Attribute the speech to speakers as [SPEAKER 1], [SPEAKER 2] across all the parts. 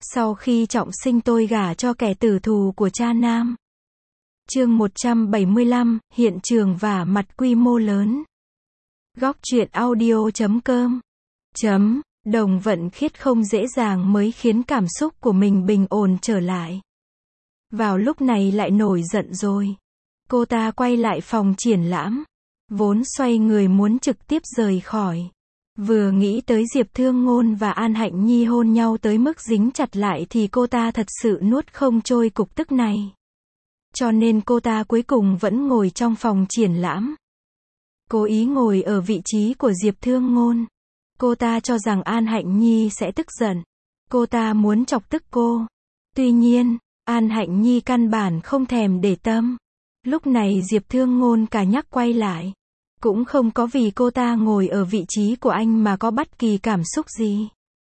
[SPEAKER 1] Sau khi trọng sinh tôi gả cho kẻ tử thù của cha nam. Chương 175, hiện trường vả mặt quy mô lớn. Góc truyện audio.com. Đồng Vận Khiết không dễ dàng mới khiến cảm xúc của mình bình ổn trở lại. Vào lúc này lại nổi giận rồi. Cô ta quay lại phòng triển lãm. Vốn xoay người muốn trực tiếp rời khỏi. Vừa nghĩ tới Diệp Thương Ngôn và An Hạnh Nhi hôn nhau tới mức dính chặt lại thì cô ta thật sự nuốt không trôi cục tức này. Cho nên cô ta cuối cùng vẫn ngồi trong phòng triển lãm. Cố ý ngồi ở vị trí của Diệp Thương Ngôn. Cô ta cho rằng An Hạnh Nhi sẽ tức giận. Cô ta muốn chọc tức cô. Tuy nhiên, An Hạnh Nhi căn bản không thèm để tâm. Lúc này Diệp Thương Ngôn cả nhắc quay lại. Cũng không có vì cô ta ngồi ở vị trí của anh mà có bất kỳ cảm xúc gì.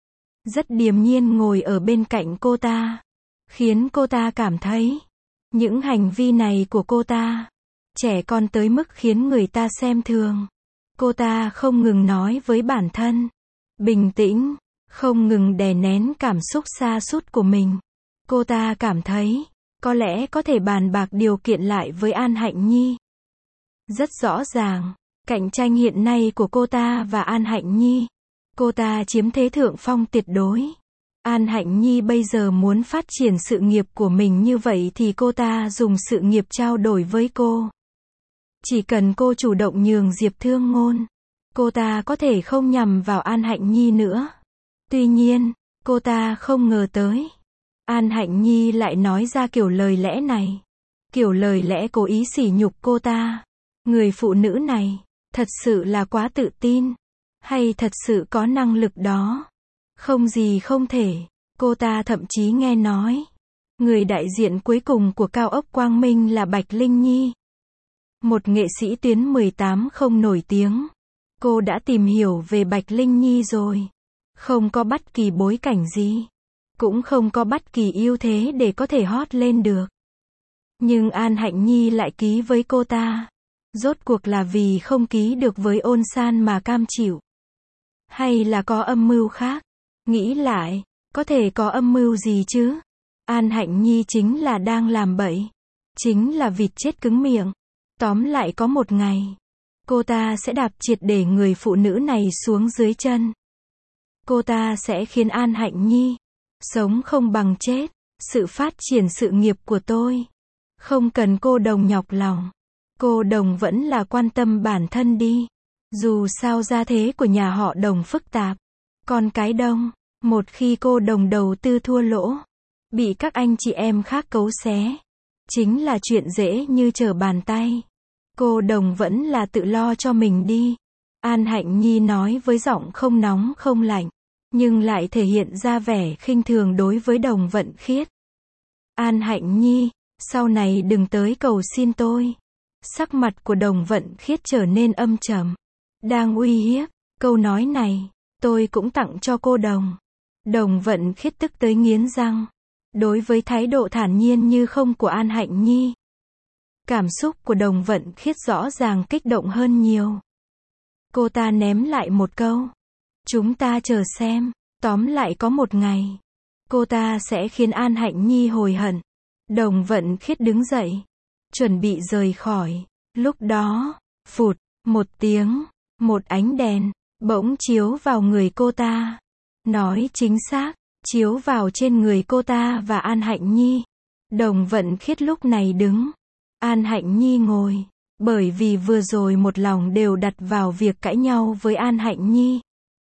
[SPEAKER 1] Rất điềm nhiên ngồi ở bên cạnh cô ta. Khiến cô ta cảm thấy những hành vi này của cô ta trẻ con tới mức khiến người ta xem thường. Cô ta không ngừng nói với bản thân. Bình tĩnh, không ngừng đè nén cảm xúc sa sút của mình. Cô ta cảm thấy có lẽ có thể bàn bạc điều kiện lại với An Hạnh Nhi. Rất rõ ràng, cạnh tranh hiện nay của cô ta và An Hạnh Nhi. Cô ta chiếm thế thượng phong tuyệt đối. An Hạnh Nhi bây giờ muốn phát triển sự nghiệp của mình như vậy thì cô ta dùng sự nghiệp trao đổi với cô. Chỉ cần cô chủ động nhường Diệp Thương Ngôn, cô ta có thể không nhằm vào An Hạnh Nhi nữa. Tuy nhiên, cô ta không ngờ tới. An Hạnh Nhi lại nói ra kiểu lời lẽ này. Kiểu lời lẽ cố ý sỉ nhục cô ta. Người phụ nữ này, thật sự là quá tự tin. Hay thật sự có năng lực đó. Không gì không thể. Cô ta thậm chí nghe nói. Người đại diện cuối cùng của Cao ốc Quang Minh là Bạch Linh Nhi. Một nghệ sĩ tuyến 18 không nổi tiếng. Cô đã tìm hiểu về Bạch Linh Nhi rồi. Không có bất kỳ bối cảnh gì. Cũng không có bất kỳ ưu thế để có thể hot lên được. Nhưng An Hạnh Nhi lại ký với cô ta. Rốt cuộc là vì không ký được với Ôn San mà cam chịu. Hay là có âm mưu khác? Nghĩ lại, có thể có âm mưu gì chứ? An Hạnh Nhi chính là đang làm bậy. Chính là vịt chết cứng miệng. Tóm lại có một ngày, cô ta sẽ đạp triệt để người phụ nữ này xuống dưới chân. Cô ta sẽ khiến An Hạnh Nhi sống không bằng chết. Sự phát triển sự nghiệp của tôi không cần cô Đồng nhọc lòng. Cô Đồng vẫn là quan tâm bản thân đi. Dù sao gia thế của nhà họ Đồng phức tạp. Con cái Đông, một khi cô Đồng đầu tư thua lỗ, bị các anh chị em khác cấu xé, chính là chuyện dễ như trở bàn tay. Cô Đồng vẫn là tự lo cho mình đi. An Hạnh Nhi nói với giọng không nóng không lạnh, nhưng lại thể hiện ra vẻ khinh thường đối với Đồng Vận Khiết. An Hạnh Nhi, sau này đừng tới cầu xin tôi. Sắc mặt của Đồng Vận Khiết trở nên âm trầm. Đang uy hiếp. Câu nói này, tôi cũng tặng cho cô Đồng. Đồng Vận Khiết tức tới nghiến răng. Đối với thái độ thản nhiên như không của An Hạnh Nhi, cảm xúc của Đồng Vận Khiết rõ ràng kích động hơn nhiều. Cô ta ném lại một câu. Chúng ta chờ xem. Tóm lại có một ngày, cô ta sẽ khiến An Hạnh Nhi hối hận. Đồng Vận Khiết đứng dậy, chuẩn bị rời khỏi. Lúc đó, phụt, một tiếng, một ánh đèn bỗng chiếu vào người cô ta. Nói chính xác, chiếu vào trên người cô ta và An Hạnh Nhi. Đồng Vận Khiết lúc này đứng, An Hạnh Nhi ngồi. Bởi vì vừa rồi một lòng đều đặt vào việc cãi nhau với An Hạnh Nhi.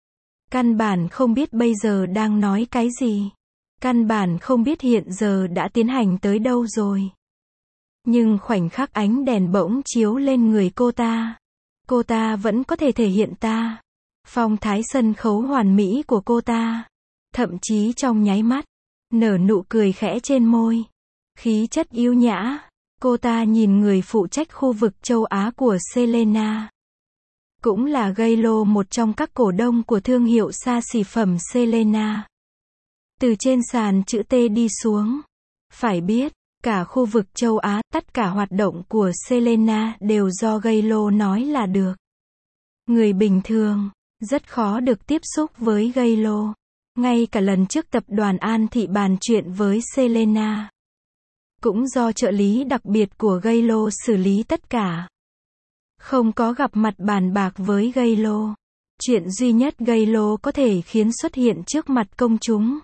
[SPEAKER 1] Căn bản không biết bây giờ đang nói cái gì. Căn bản không biết hiện giờ đã tiến hành tới đâu rồi. Nhưng khoảnh khắc ánh đèn bỗng chiếu lên người cô ta vẫn có thể thể hiện phong thái sân khấu hoàn mỹ của cô ta. Thậm chí trong nháy mắt, nở nụ cười khẽ trên môi. Khí chất yêu nhã. Cô ta nhìn người phụ trách khu vực châu Á của Selena. Cũng là gây lô một trong các cổ đông của thương hiệu xa xỉ phẩm Selena. Từ trên sàn chữ T đi xuống. Phải biết, cả khu vực châu Á, tất cả hoạt động của Selena đều do gây lô nói là được. Người bình thường rất khó được tiếp xúc với gây lô. Ngay cả lần trước tập đoàn An Thị bàn chuyện với Selena, cũng do trợ lý đặc biệt của J-Lo xử lý tất cả. Không có gặp mặt bàn bạc với J-Lo. Chuyện duy nhất J-Lo có thể khiến xuất hiện trước mặt công chúng,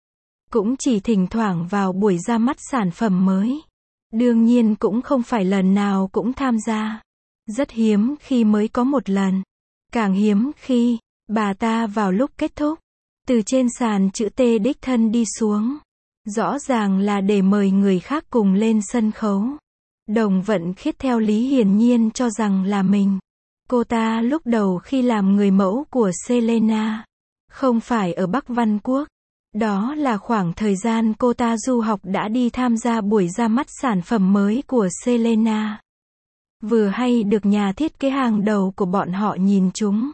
[SPEAKER 1] cũng chỉ thỉnh thoảng vào buổi ra mắt sản phẩm mới. Đương nhiên cũng không phải lần nào cũng tham gia. Rất hiếm khi mới có một lần. Càng hiếm khi, bà ta vào lúc kết thúc, từ trên sàn chữ T đích thân đi xuống. Rõ ràng là để mời người khác cùng lên sân khấu. Đồng Vận Khiết theo lý hiển nhiên cho rằng là mình. Cô ta lúc đầu khi làm người mẫu của Selena, không phải ở Bắc Văn Quốc. Đó là khoảng thời gian cô ta du học đã đi tham gia buổi ra mắt sản phẩm mới của Selena. Vừa hay được nhà thiết kế hàng đầu của bọn họ nhìn trúng.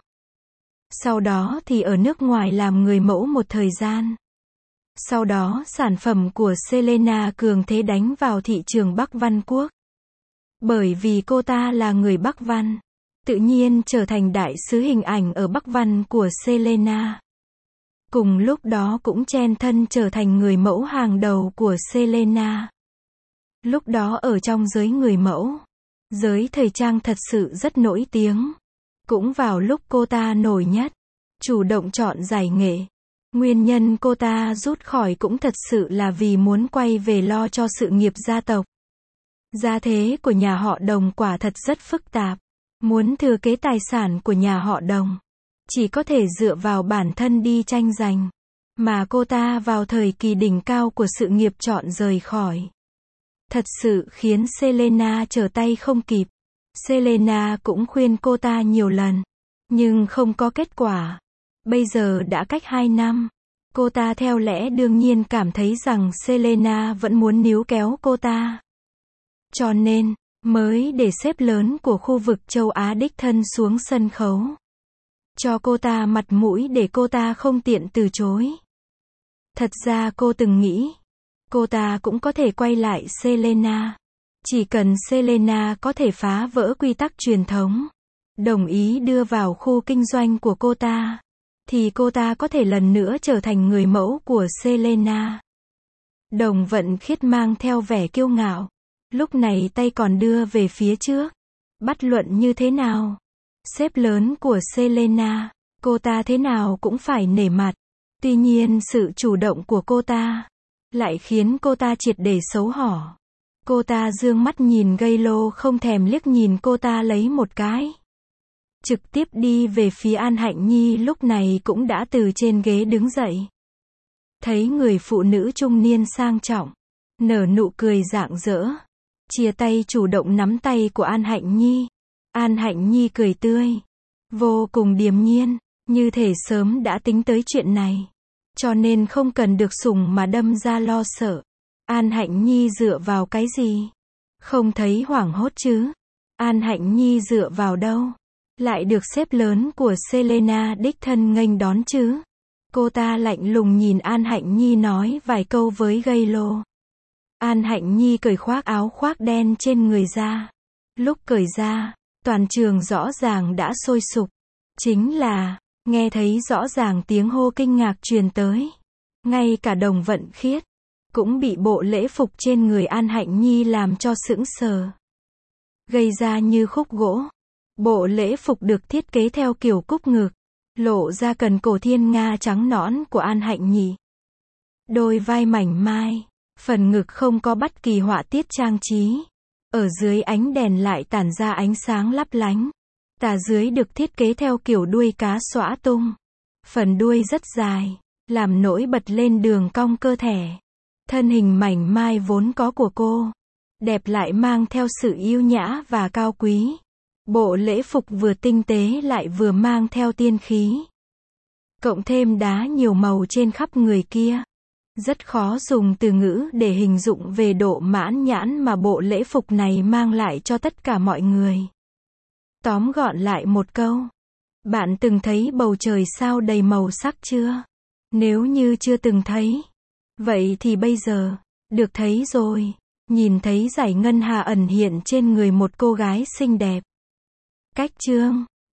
[SPEAKER 1] Sau đó thì ở nước ngoài làm người mẫu một thời gian. Sau đó sản phẩm của Selena cường thế đánh vào thị trường Bắc Văn Quốc. Bởi vì cô ta là người Bắc Văn, tự nhiên trở thành đại sứ hình ảnh ở Bắc Văn của Selena. Cùng lúc đó cũng chen thân trở thành người mẫu hàng đầu của Selena. Lúc đó ở trong giới người mẫu, giới thời trang thật sự rất nổi tiếng. Cũng vào lúc cô ta nổi nhất, chủ động chọn giải nghệ. Nguyên nhân cô ta rút khỏi cũng thật sự là vì muốn quay về lo cho sự nghiệp gia tộc. Gia thế của nhà họ Đồng quả thật rất phức tạp. Muốn thừa kế tài sản của nhà họ Đồng, chỉ có thể dựa vào bản thân đi tranh giành. Mà cô ta vào thời kỳ đỉnh cao của sự nghiệp chọn rời khỏi. Thật sự khiến Selena trở tay không kịp. Selena cũng khuyên cô ta nhiều lần, nhưng không có kết quả. Bây giờ đã cách 2 năm. Cô ta theo lẽ đương nhiên cảm thấy rằng Selena vẫn muốn níu kéo cô ta. Cho nên, mới để sếp lớn của khu vực châu Á đích thân xuống sân khấu. Cho cô ta mặt mũi để cô ta không tiện từ chối. Thật ra cô từng nghĩ, cô ta cũng có thể quay lại Selena. Chỉ cần Selena có thể phá vỡ quy tắc truyền thống, đồng ý đưa vào khu kinh doanh của cô ta, thì cô ta có thể lần nữa trở thành người mẫu của Selena. Đồng Vận Khiết mang theo vẻ kiêu ngạo. Lúc này tay còn đưa về phía trước. Bắt luận như thế nào? Sếp lớn của Selena, cô ta thế nào cũng phải nể mặt. Tuy nhiên sự chủ động của cô ta lại khiến cô ta triệt để xấu hổ. Cô ta dương mắt nhìn J-Lo không thèm liếc nhìn cô ta lấy một cái. Trực tiếp đi về phía An Hạnh Nhi lúc này cũng đã từ trên ghế đứng dậy. Thấy người phụ nữ trung niên sang trọng, nở nụ cười rạng rỡ. Chia tay chủ động nắm tay của An Hạnh Nhi. An Hạnh Nhi cười tươi, vô cùng điềm nhiên, như thể sớm đã tính tới chuyện này. Cho nên không cần được sủng mà đâm ra lo sợ. An Hạnh Nhi dựa vào cái gì? Không thấy hoảng hốt chứ? An Hạnh Nhi dựa vào đâu? Lại được sếp lớn của Selena đích thân nghênh đón chứ? Cô ta lạnh lùng nhìn An Hạnh Nhi nói vài câu với J-Lo. An Hạnh Nhi cởi khoác áo khoác đen trên người ra. Lúc cởi ra, toàn trường rõ ràng đã sôi sục. Chính là, nghe thấy rõ ràng tiếng hô kinh ngạc truyền tới. Ngay cả Đồng Vận Khiết cũng bị bộ lễ phục trên người An Hạnh Nhi làm cho sững sờ. Gây ra như khúc gỗ. Bộ lễ phục được thiết kế theo kiểu cúc ngực, lộ ra cần cổ thiên nga trắng nõn của An Hạnh Nhi. Đôi vai mảnh mai, phần ngực không có bất kỳ họa tiết trang trí. Ở dưới ánh đèn lại tản ra ánh sáng lấp lánh. Tà dưới được thiết kế theo kiểu đuôi cá xõa tung. Phần đuôi rất dài, làm nổi bật lên đường cong cơ thể. Thân hình mảnh mai vốn có của cô, đẹp lại mang theo sự yêu nhã và cao quý. Bộ lễ phục vừa tinh tế lại vừa mang theo tiên khí. Cộng thêm đá nhiều màu trên khắp người kia. Rất khó dùng từ ngữ để hình dung về độ mãn nhãn mà bộ lễ phục này mang lại cho tất cả mọi người. Tóm gọn lại một câu. Bạn từng thấy bầu trời sao đầy màu sắc chưa? Nếu như chưa từng thấy, vậy thì bây giờ, được thấy rồi. Nhìn thấy dải ngân hà ẩn hiện trên người một cô gái xinh đẹp. Cách chương